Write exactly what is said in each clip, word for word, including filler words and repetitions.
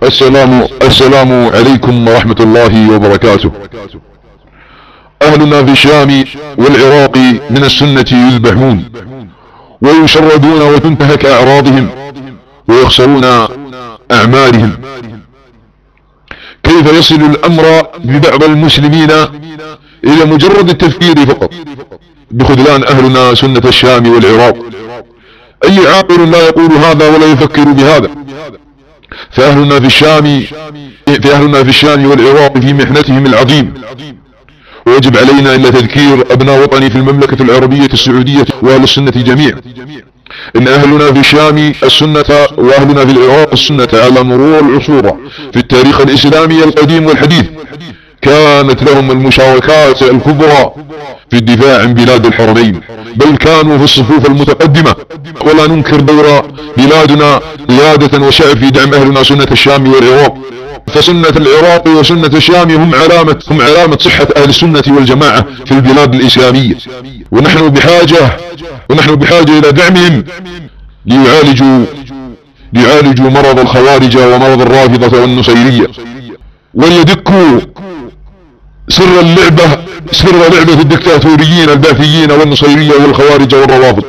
السلام السلام عليكم ورحمة الله وبركاته. أهلنا في الشام والعراق من السنة يذبحون ويشردون وتنتهك أعراضهم ويخسرون أعمالهم. كيف يصل الأمر ببعض المسلمين إلى مجرد التفكير فقط بخذلان أهلنا سنة الشام والعراق؟ أي عاقل لا يقول هذا ولا يفكر بهذا؟ فأهلنا في الشام في أهلنا في الشام والعراق في محنتهم العظيم، ويجب علينا إلا تذكير أبناء وطني في المملكة العربية السعودية وأهل السنة جميعا إن أهلنا في الشام السنة وأهلنا في العراق السنة على مرور العصور في التاريخ الإسلامي القديم والحديث كانت لهم المشاركات الكبرى في الدفاع عن بلاد الحرمين، بل كانوا في الصفوف المتقدمة. ولا ننكر دور بلادنا قيادة وشعب في دعم أهلنا سنة الشام والعراق، فسنة العراق وسنة الشام هم علامة هم علامة صحة أهل السنة والجماعة في البلاد الإسلامية، ونحن بحاجة ونحن بحاجة إلى دعمهم ليعالجوا ليعالجوا مرض الخوارج ومرض الرافضة والنصيرية، وليدكوا سر اللعبة سر لعبة الدكتاتوريين الباثيين والنصيرية والخوارج والروافض.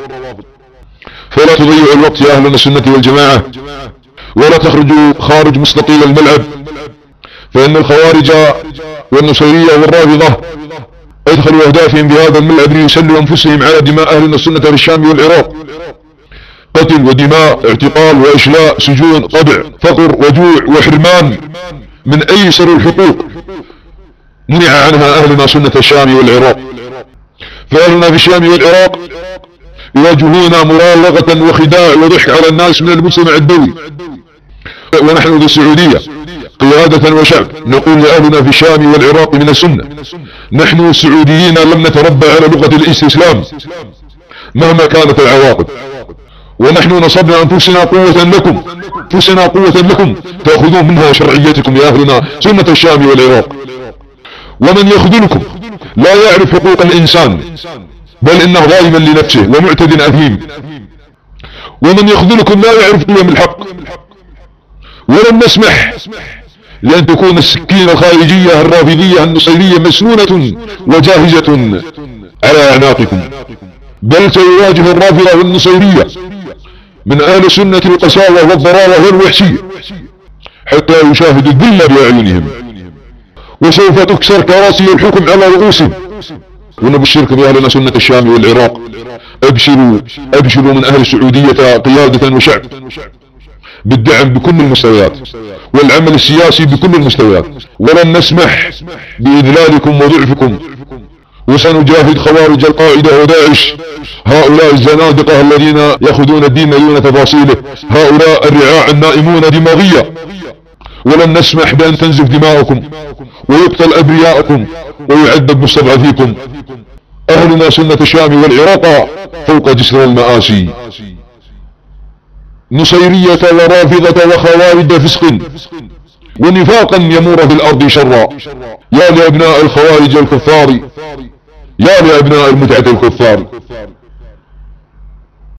فلا تضيعوا الوقت يا أهلنا السنة والجماعة، ولا تخرجوا خارج مستطيل الملعب، فإن الخوارج والنصيرية والرافضة ادخلوا أهدافهم بهذا الملعب ليسلوا أنفسهم على دماء أهلنا السنة في الشام والعراق، قتل ودماء، اعتقال وإشلاء، سجون، طبع، فقر وجوع وحرمان من أيسر الحقوق منع عنها أهلنا سنة الشام والعراق. فأهلنا في الشام والعراق يواجهون مراوغة وخداع وضحك على الناس من المجتمع الدولي، ونحن في السعودية قيادة وشعب نقول لأهلنا في الشام والعراق من السنة: نحن السعوديين لم نتربى على لغة الاستسلام مهما كانت العواقب، ونحن نصبنا أنفسنا قوة لكم أنفسنا قوة لكم تأخذون منها شرعيتكم يا أهلنا سنة الشام والعراق. ومن يخذلكم لا يعرف حقوق الإنسان، بل إنه ظالما لنفسه ومعتد أثيم. ومن يخذلكم لا يعرف قيم الحق، ولن نسمح لأن تكون السكينة الخارجية الرافضية النصيرية مسنونة وجاهزة على أعناقكم، بل سيواجه الرافضة والنصيرية من أهل السنة القساوة والضراوة والوحشية حتى يشاهدوا الذل بأعينهم، وسوف تكسر كراسي الحكم على رؤوسهم. ونبشركم يا أهلنا سنة الشام والعراق، أبشروا أبشروا من أهل السعودية قيادة وشعب بالدعم بكل المستويات والعمل السياسي بكل المستويات، ولن نسمح بإذلالكم وضعفكم، وسنجاهد خوارج القاعدة وداعش، هؤلاء الزنادقة الذين يأخذون الدين دون تفاصيله، هؤلاء الرعاع النائمون دماغية. ولن نسمح بأن تنزف دماؤكم ويقتل أبرياءكم ويعذب مستضعفيكم. أهلنا سنة الشام والعراق فوق جسر المآسي، نصيرية ورافضة وخوارج فسق ونفاقا يمور في الأرض شرا. يا لأبناء الخوارج الكفار، يا لأبناء المتعة الكفار،